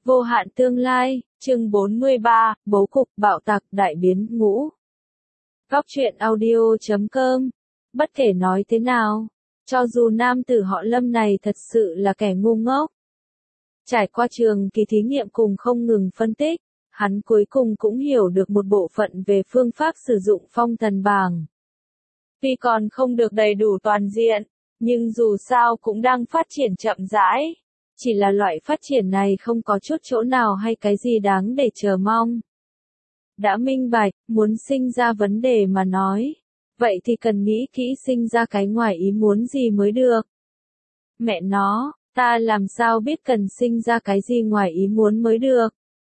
Vô hạn tương lai, chương 43, bố cục bạo tạc đại biến ngũ. Góc truyện audio.com. Bất kể nói thế nào, cho dù nam tử họ Lâm này thật sự là kẻ ngu ngốc, trải qua trường kỳ thí nghiệm cùng không ngừng phân tích, hắn cuối cùng cũng hiểu được một bộ phận về phương pháp sử dụng phong thần bảng. Tuy còn không được đầy đủ toàn diện, nhưng dù sao cũng đang phát triển chậm rãi. Chỉ là loại phát triển này không có chút chỗ nào hay cái gì đáng để chờ mong. Đã minh bạch, muốn sinh ra vấn đề mà nói. Vậy thì cần nghĩ kỹ sinh ra cái ngoài ý muốn gì mới được. Mẹ nó, ta làm sao biết cần sinh ra cái gì ngoài ý muốn mới được.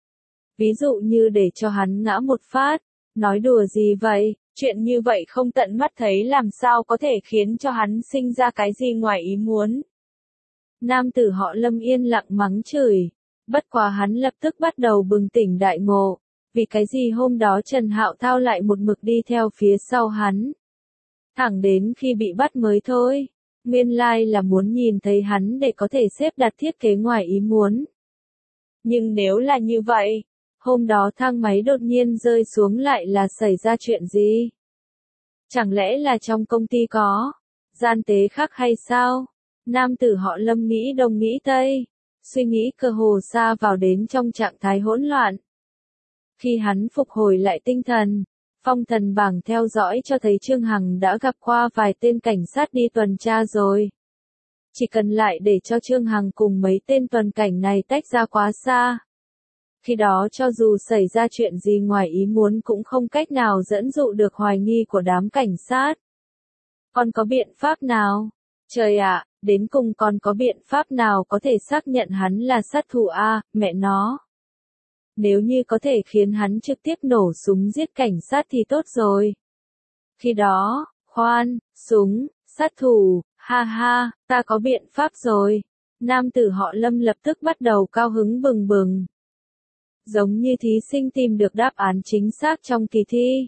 Ví dụ như để cho hắn ngã một phát, nói đùa gì vậy, chuyện như vậy không tận mắt thấy làm sao có thể khiến cho hắn sinh ra cái gì ngoài ý muốn. Nam tử họ Lâm yên lặng mắng chửi, bất quá hắn lập tức bắt đầu bừng tỉnh đại ngộ, vì cái gì hôm đó Trần Hạo Thao lại một mực đi theo phía sau hắn. Thẳng đến khi bị bắt mới thôi, nguyên lai là muốn nhìn thấy hắn để có thể xếp đặt thiết kế ngoài ý muốn. Nhưng nếu là như vậy, hôm đó thang máy đột nhiên rơi xuống lại là xảy ra chuyện gì? Chẳng lẽ là trong công ty có gian tế khác hay sao? Nam tử họ Lâm nghĩ đông nghĩ tây, suy nghĩ cơ hồ xa vào đến trong trạng thái hỗn loạn. Khi hắn phục hồi lại tinh thần, phong thần bảng theo dõi cho thấy Trương Hằng đã gặp qua vài tên cảnh sát đi tuần tra rồi. Chỉ cần lại để cho Trương Hằng cùng mấy tên tuần cảnh này tách ra quá xa. Khi đó cho dù xảy ra chuyện gì ngoài ý muốn cũng không cách nào dẫn dụ được hoài nghi của đám cảnh sát. Còn có biện pháp nào? Trời ạ, đến cùng còn có biện pháp nào có thể xác nhận hắn là sát thủ a, mẹ nó. Nếu như có thể khiến hắn trực tiếp nổ súng giết cảnh sát thì tốt rồi. Khi đó, khoan, súng, sát thủ, ha ha, ta có biện pháp rồi. Nam tử họ Lâm lập tức bắt đầu cao hứng bừng bừng. Giống như thí sinh tìm được đáp án chính xác trong kỳ thi.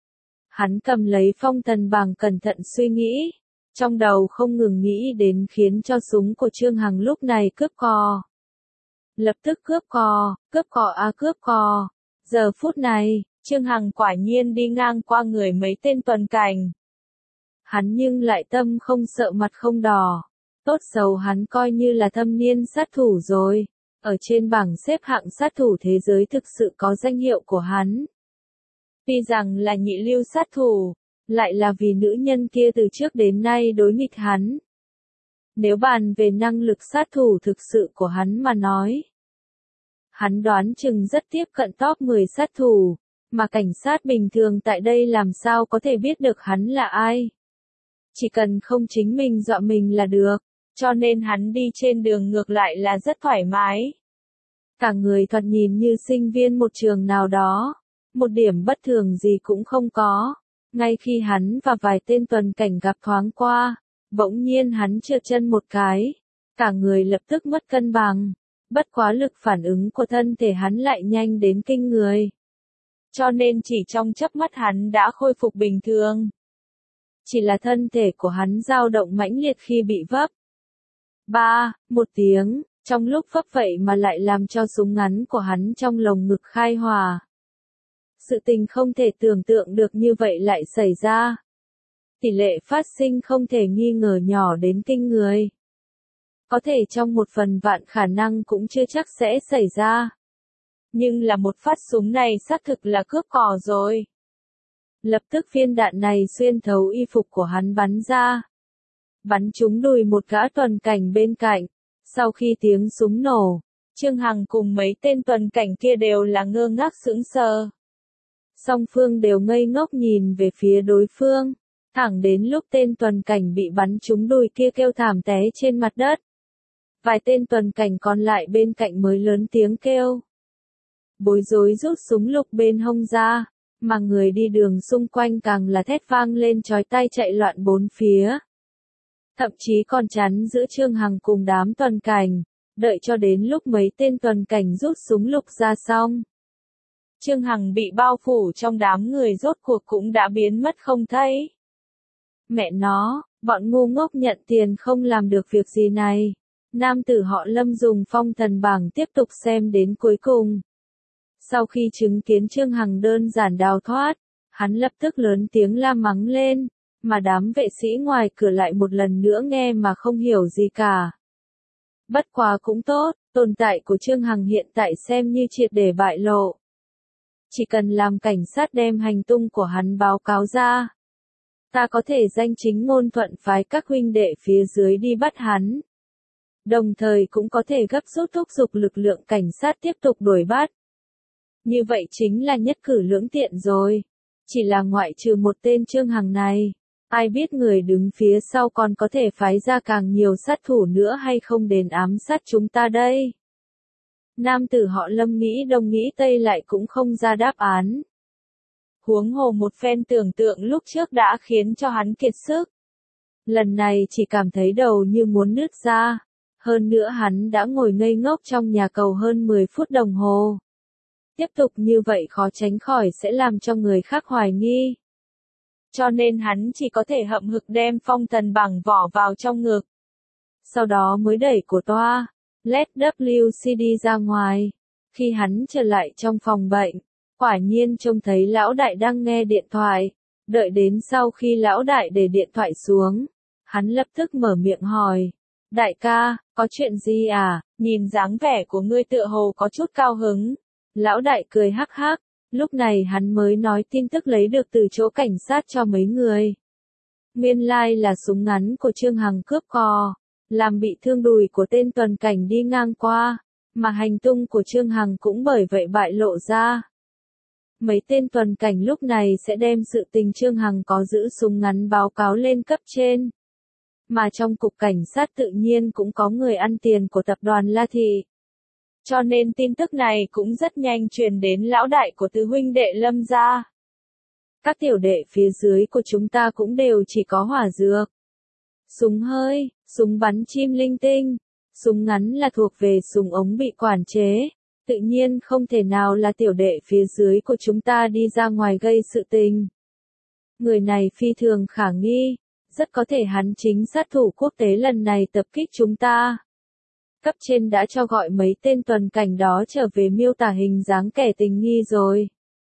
Hắn cầm lấy phong thần bảng cẩn thận suy nghĩ. Trong đầu không ngừng nghĩ đến khiến cho súng của Trương Hằng lúc này cướp cò. Lập tức cướp cò cướp cò. Giờ phút này, Trương Hằng quả nhiên đi ngang qua người mấy tên tuần cảnh. Hắn nhưng lại tâm không sợ mặt không đỏ. Tốt xấu hắn coi như là thâm niên sát thủ rồi. Ở trên bảng xếp hạng sát thủ thế giới thực sự có danh hiệu của hắn. Tuy rằng là nhị lưu sát thủ, lại là vì nữ nhân kia từ trước đến nay đối nghịch hắn. Nếu bàn về năng lực sát thủ thực sự của hắn mà nói, hắn đoán chừng rất tiếp cận top 10 sát thủ, mà cảnh sát bình thường tại đây làm sao có thể biết được hắn là ai. Chỉ cần không chính mình dọa mình là được, cho nên hắn đi trên đường ngược lại là rất thoải mái. Cả người thoạt nhìn như sinh viên một trường nào đó, một điểm bất thường gì cũng không có. Ngay khi hắn và vài tên tuần cảnh gặp thoáng qua, bỗng nhiên hắn trượt chân một cái, cả người lập tức mất cân bằng, bất quá lực phản ứng của thân thể hắn lại nhanh đến kinh người. Cho nên chỉ trong chớp mắt hắn đã khôi phục bình thường. Chỉ là thân thể của hắn dao động mãnh liệt khi bị vấp. Một tiếng, trong lúc vấp vậy mà lại làm cho súng ngắn của hắn trong lồng ngực khai hỏa. Sự tình không thể tưởng tượng được như vậy lại xảy ra. Tỷ lệ phát sinh không thể nghi ngờ nhỏ đến kinh người. Có thể trong 1/1000 khả năng cũng chưa chắc sẽ xảy ra. Nhưng là một phát súng này xác thực là cướp cò rồi. Lập tức viên đạn này xuyên thấu y phục của hắn bắn ra. Bắn trúng đùi một gã tuần cảnh bên cạnh. Sau khi tiếng súng nổ, Trương Hằng cùng mấy tên tuần cảnh kia đều là ngơ ngác sững sờ. Song phương đều ngây ngốc nhìn về phía đối phương, thẳng đến lúc tên tuần cảnh bị bắn trúng đùi kia kêu thảm té trên mặt đất. Vài tên tuần cảnh còn lại bên cạnh mới lớn tiếng kêu. Bối rối rút súng lục bên hông ra, mà người đi đường xung quanh càng là thét vang lên chói tai chạy loạn bốn phía. Thậm chí còn chắn giữa Trương Hằng cùng đám tuần cảnh, đợi cho đến lúc mấy tên tuần cảnh rút súng lục ra xong. Trương Hằng bị bao phủ trong đám người rốt cuộc cũng đã biến mất không thấy. Mẹ nó, bọn ngu ngốc nhận tiền không làm được việc gì này. nam tử họ Lâm dùng phong thần bảng tiếp tục xem đến cuối cùng. Sau khi chứng kiến Trương Hằng đơn giản đào thoát, hắn lập tức lớn tiếng la mắng lên, mà đám vệ sĩ ngoài cửa lại một lần nữa nghe mà không hiểu gì cả. Bất quá cũng tốt, tồn tại của Trương Hằng hiện tại xem như triệt để bại lộ. Chỉ cần làm cảnh sát đem hành tung của hắn báo cáo ra, ta có thể danh chính ngôn thuận phái các huynh đệ phía dưới đi bắt hắn. Đồng thời cũng có thể gấp rút thúc giục lực lượng cảnh sát tiếp tục đuổi bắt. Như vậy chính là nhất cử lưỡng tiện rồi. Chỉ là ngoại trừ một tên Trương Hằng này, ai biết người đứng phía sau còn có thể phái ra càng nhiều sát thủ nữa hay không đến ám sát chúng ta đây. Nam tử họ Lâm nghĩ đông nghĩ tây lại cũng không ra đáp án. Huống hồ một phen tưởng tượng lúc trước đã khiến cho hắn kiệt sức. Lần này chỉ cảm thấy đầu như muốn nứt ra. Hơn nữa hắn đã ngồi ngây ngốc trong nhà cầu hơn 10 phút đồng hồ. Tiếp tục như vậy khó tránh khỏi sẽ làm cho người khác hoài nghi. Cho nên hắn chỉ có thể hậm hực đem phong thần bảng vỏ vào trong ngực. Sau đó mới đẩy cổ toa, LED WCD ra ngoài. Khi hắn trở lại trong phòng bệnh, quả nhiên trông thấy lão đại đang nghe điện thoại. Đợi đến sau khi lão đại để điện thoại xuống, hắn lập tức mở miệng hỏi. Đại ca, có chuyện gì à? Nhìn dáng vẻ của ngươi tựa hồ có chút cao hứng. Lão đại cười hắc hắc, lúc này hắn mới nói tin tức lấy được từ chỗ cảnh sát cho mấy người. Nguyên lai là súng ngắn của Trương Hằng cướp cò, làm bị thương đùi của tên tuần cảnh đi ngang qua, mà hành tung của Trương Hằng cũng bởi vậy bại lộ ra. Mấy tên tuần cảnh lúc này sẽ đem sự tình Trương Hằng có giữ súng ngắn báo cáo lên cấp trên. Mà trong cục cảnh sát tự nhiên cũng có người ăn tiền của tập đoàn La Thị. Cho nên tin tức này cũng rất nhanh truyền đến lão đại của tứ huynh đệ Lâm gia. Các tiểu đệ phía dưới của chúng ta cũng đều chỉ có hỏa dược, súng hơi, súng bắn chim linh tinh, súng ngắn là thuộc về súng ống bị quản chế, tự nhiên không thể nào là tiểu đệ phía dưới của chúng ta đi ra ngoài gây sự tình. Người này phi thường khả nghi, rất có thể hắn chính sát thủ quốc tế lần này tập kích chúng ta. Cấp trên đã cho gọi mấy tên tuần cảnh đó trở về miêu tả hình dáng kẻ tình nghi rồi.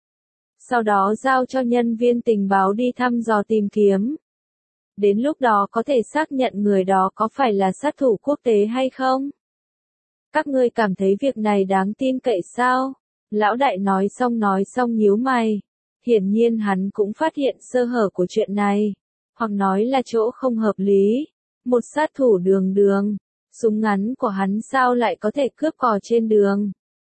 Sau đó giao cho nhân viên tình báo đi thăm dò tìm kiếm. Đến lúc đó có thể xác nhận người đó có phải là sát thủ quốc tế hay không? Các ngươi cảm thấy việc này đáng tin cậy sao? Lão đại nói xong nhíu mày. Hiển nhiên hắn cũng phát hiện sơ hở của chuyện này. Hoặc nói là chỗ không hợp lý. Một sát thủ đường đường. Súng ngắn của hắn sao lại có thể cướp cò trên đường?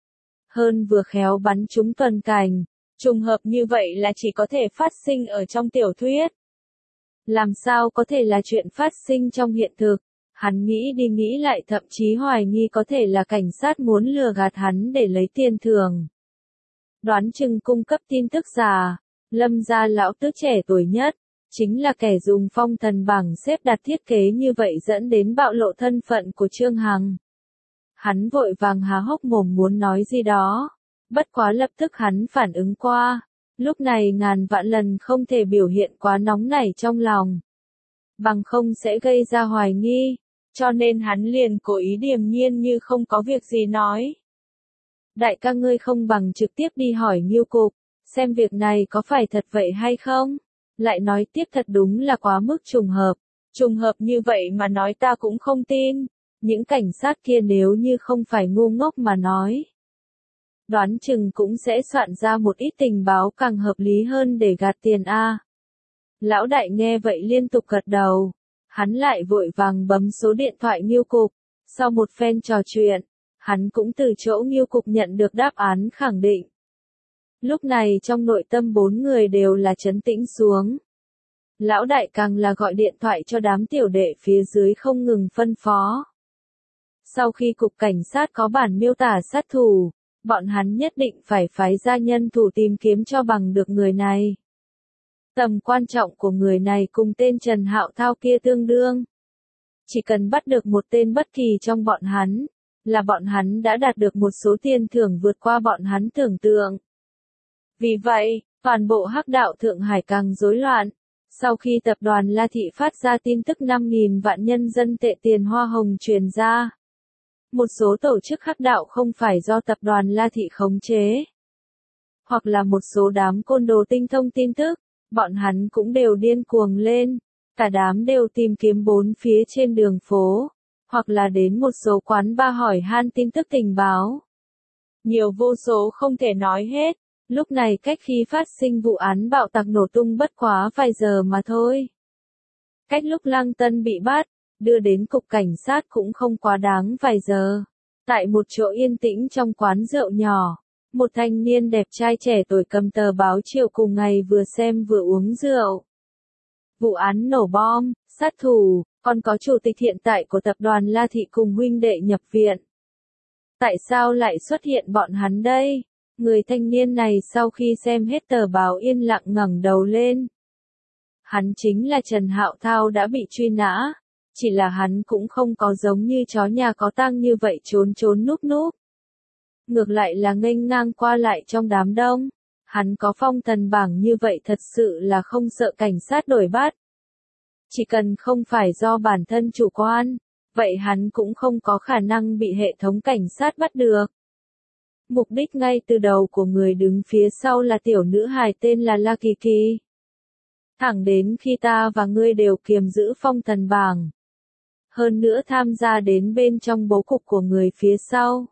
Hơn vừa khéo bắn trúng tuần cảnh. Trùng hợp như vậy là chỉ có thể phát sinh ở trong tiểu thuyết. Làm sao có thể là chuyện phát sinh trong hiện thực? Hắn nghĩ đi nghĩ lại thậm chí hoài nghi có thể là cảnh sát muốn lừa gạt hắn để lấy tiền thưởng. Đoán chừng cung cấp tin tức giả, Lâm gia lão tứ trẻ tuổi nhất, chính là kẻ dùng phong thần bảng xếp đặt thiết kế như vậy dẫn đến bạo lộ thân phận của Trương Hằng. Hắn vội vàng há hốc mồm muốn nói gì đó, bất quá lập tức hắn phản ứng qua, lúc này ngàn vạn lần không thể biểu hiện quá nóng nảy trong lòng. Bằng không sẽ gây ra hoài nghi, cho nên hắn liền cố ý điềm nhiên như không có việc gì nói. Đại ca ngươi không bằng trực tiếp đi hỏi Nghiêu cục, xem việc này có phải thật vậy hay không? Lại nói tiếp thật đúng là quá mức trùng hợp. Trùng hợp như vậy mà nói ta cũng không tin. Những cảnh sát kia nếu như không phải ngu ngốc mà nói. Đoán chừng cũng sẽ soạn ra một ít tình báo càng hợp lý hơn để gạt tiền a. Lão đại nghe vậy liên tục gật đầu. Hắn lại vội vàng bấm số điện thoại Nghiêu cục. Sau một phen trò chuyện, hắn cũng từ chỗ Nghiêu cục nhận được đáp án khẳng định. Lúc này trong nội tâm bốn người đều là trấn tĩnh xuống. Lão đại càng là gọi điện thoại cho đám tiểu đệ phía dưới không ngừng phân phó. Sau khi cục cảnh sát có bản miêu tả sát thủ, bọn hắn nhất định phải phái ra nhân thủ tìm kiếm cho bằng được người này. Tầm quan trọng của người này cùng tên Trần Hạo Thao kia tương đương. Chỉ cần bắt được một tên bất kỳ trong bọn hắn, là bọn hắn đã đạt được một số tiền thưởng vượt qua bọn hắn tưởng tượng. Vì vậy, toàn bộ hắc đạo Thượng Hải càng rối loạn. Sau khi tập đoàn La Thị phát ra tin tức 5.000 vạn nhân dân tệ tiền hoa hồng truyền ra, Một số tổ chức hắc đạo không phải do tập đoàn La Thị khống chế, hoặc là một số đám côn đồ tinh thông tin tức, bọn hắn cũng đều điên cuồng lên, cả đám đều tìm kiếm bốn phía trên đường phố, hoặc là đến một số quán bar hỏi han tin tức tình báo. Nhiều vô số không thể nói hết, lúc này cách khi phát sinh vụ án bạo tạc nổ tung bất quá vài giờ mà thôi. Cách lúc Lăng Tân bị bắt, đưa đến cục cảnh sát cũng không quá đáng vài giờ. Tại một chỗ yên tĩnh trong quán rượu nhỏ, một thanh niên đẹp trai trẻ tuổi cầm tờ báo chiều cùng ngày vừa xem vừa uống rượu. Vụ án nổ bom, sát thủ, còn có chủ tịch hiện tại của tập đoàn La Thị cùng huynh đệ nhập viện. Tại sao lại xuất hiện bọn hắn đây? Người thanh niên này sau khi xem hết tờ báo yên lặng ngẩng đầu lên. Hắn chính là Trần Hạo Thao đã bị truy nã, chỉ là hắn cũng không có giống như chó nhà có tang như vậy trốn trốn núp núp. Ngược lại là nghênh ngang qua lại trong đám đông, hắn có phong thần bảng như vậy thật sự là không sợ cảnh sát đuổi bắt. Chỉ cần không phải do bản thân chủ quan, vậy hắn cũng không có khả năng bị hệ thống cảnh sát bắt được. Mục đích ngay từ đầu của người đứng phía sau là tiểu nữ hài tên là La Kỳ Kỳ. Thẳng đến khi ta và ngươi đều kiềm giữ phong thần bảng. Hơn nữa tham gia đến bên trong bố cục của người phía sau.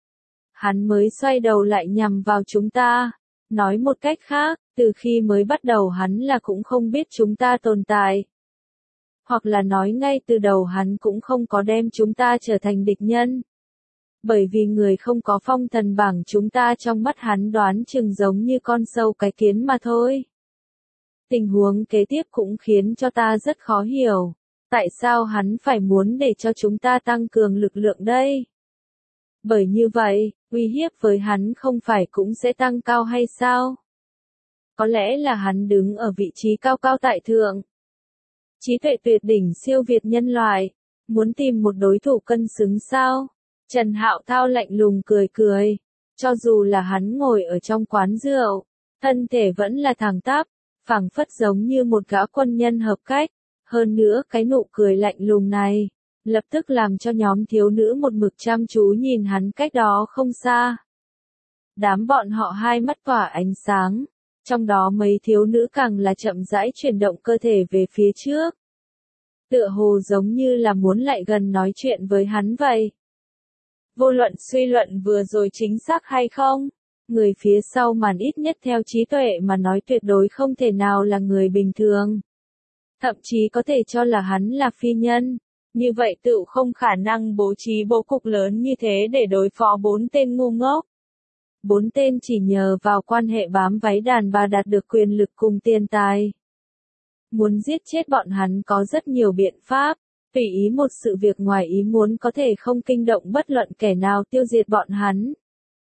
Hắn mới xoay đầu lại nhằm vào chúng ta. Nói một cách khác, từ khi mới bắt đầu hắn là cũng không biết chúng ta tồn tại. Hoặc là nói ngay từ đầu hắn cũng không có đem chúng ta trở thành địch nhân. Bởi vì người không có phong thần bảng chúng ta trong mắt hắn đoán chừng giống như con sâu cái kiến mà thôi. Tình huống kế tiếp cũng khiến cho ta rất khó hiểu. Tại sao hắn phải muốn để cho chúng ta tăng cường lực lượng đây? Bởi như vậy, uy hiếp với hắn không phải cũng sẽ tăng cao hay sao? Có lẽ là hắn đứng ở vị trí cao cao tại thượng. Trí tuệ tuyệt đỉnh siêu việt nhân loại. Muốn tìm một đối thủ cân xứng sao? Trần Hạo Thao lạnh lùng cười cười. Cho dù là hắn ngồi ở trong quán rượu, thân thể vẫn là thẳng tắp, phảng phất giống như một gã quân nhân hợp cách. Hơn nữa cái nụ cười lạnh lùng này, lập tức làm cho nhóm thiếu nữ một mực chăm chú nhìn hắn cách đó không xa. Đám bọn họ hai mắt tỏa ánh sáng, trong đó mấy thiếu nữ càng là chậm rãi chuyển động cơ thể về phía trước. Tựa hồ giống như là muốn lại gần nói chuyện với hắn vậy. Vô luận suy luận vừa rồi chính xác hay không, người phía sau màn ít nhất theo trí tuệ mà nói tuyệt đối không thể nào là người bình thường. Thậm chí có thể cho là hắn là phi nhân, như vậy tự không khả năng bố trí bố cục lớn như thế để đối phó 4 tên ngu ngốc. 4 tên chỉ nhờ vào quan hệ bám váy đàn bà đạt được quyền lực cùng tiền tài. Muốn giết chết bọn hắn có rất nhiều biện pháp, tùy ý một sự việc ngoài ý muốn có thể không kinh động bất luận kẻ nào tiêu diệt bọn hắn.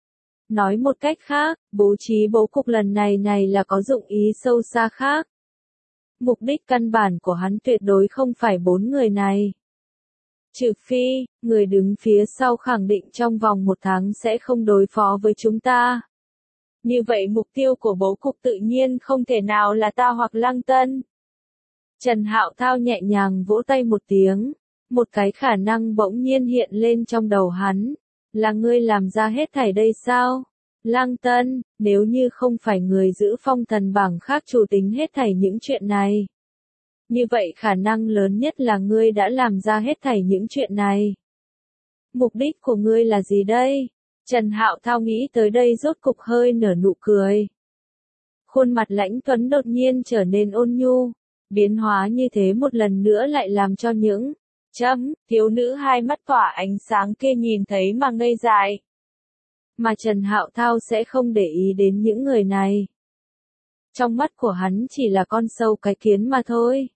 Nói một cách khác, bố trí bố cục lần này là có dụng ý sâu xa khác. Mục đích căn bản của hắn tuyệt đối không phải 4 người này. Trừ phi, người đứng phía sau khẳng định trong vòng 1 tháng sẽ không đối phó với chúng ta. Như vậy mục tiêu của bố cục tự nhiên không thể nào là ta hoặc Lăng Tân. Trần Hạo Thao nhẹ nhàng vỗ tay một tiếng, một cái khả năng bỗng nhiên hiện lên trong đầu hắn. Là ngươi làm ra hết thảy đây sao? Lăng Tân, nếu như không phải người giữ phong thần bảng khác chủ tính hết thảy những chuyện này. Như vậy khả năng lớn nhất là ngươi đã làm ra hết thảy những chuyện này. Mục đích của ngươi là gì đây? Trần Hạo Thao nghĩ tới đây rốt cục hơi nở nụ cười. Khuôn mặt lãnh tuấn đột nhiên trở nên ôn nhu. Biến hóa như thế một lần nữa lại làm cho những thiếu nữ hai mắt tỏa ánh sáng kia nhìn thấy mà ngây dại. Mà Trần Hạo Thao sẽ không để ý đến những người này. Trong mắt của hắn chỉ là con sâu cái kiến mà thôi.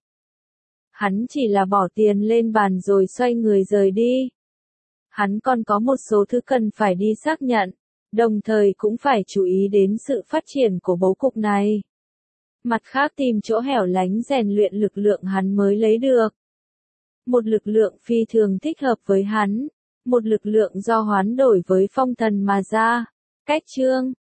Hắn chỉ là bỏ tiền lên bàn rồi xoay người rời đi. Hắn còn có một số thứ cần phải đi xác nhận, đồng thời cũng phải chú ý đến sự phát triển của bố cục này. Mặt khác tìm chỗ hẻo lánh rèn luyện lực lượng hắn mới lấy được. Một lực lượng phi thường thích hợp với hắn, một lực lượng do hoán đổi với phong thần mà ra. Cách chương